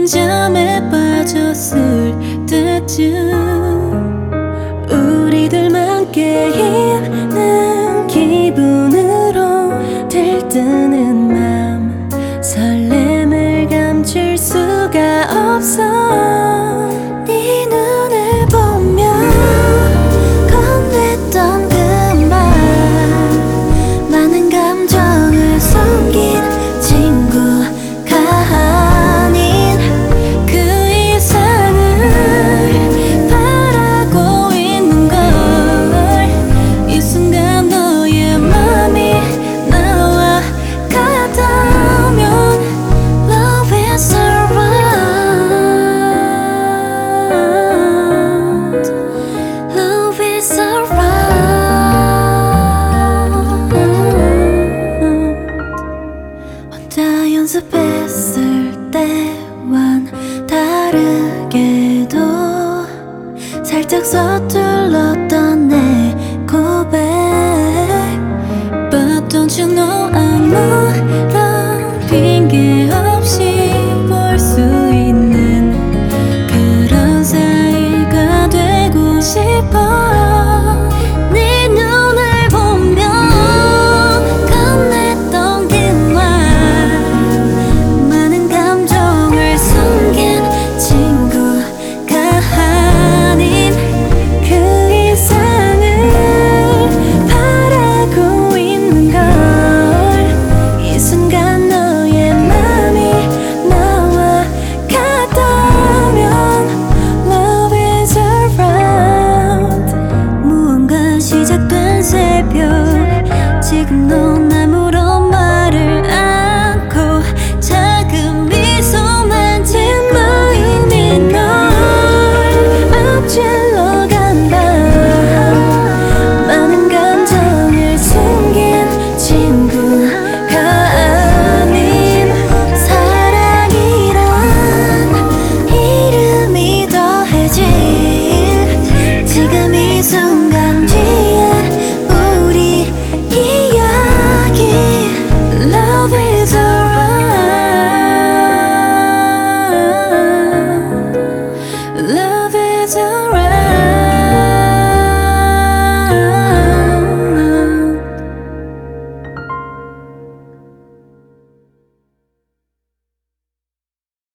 잠에 빠졌을 때쯤 우리들만 깨있는 기분으로 들뜨는 맘 설렘을 감출 수가 없어. 네 눈을 보면 건넸던 그 말 많은 감정을 숨긴 친구가 아닌 그 이상을 바라고 있는 걸. 이 순간 너의 맘이 나와 같다면 Love is around. Love is around. 혼자 연습했을 때와는 다르게도 살짝 서툴렀던 내 고백. But don't you know I'm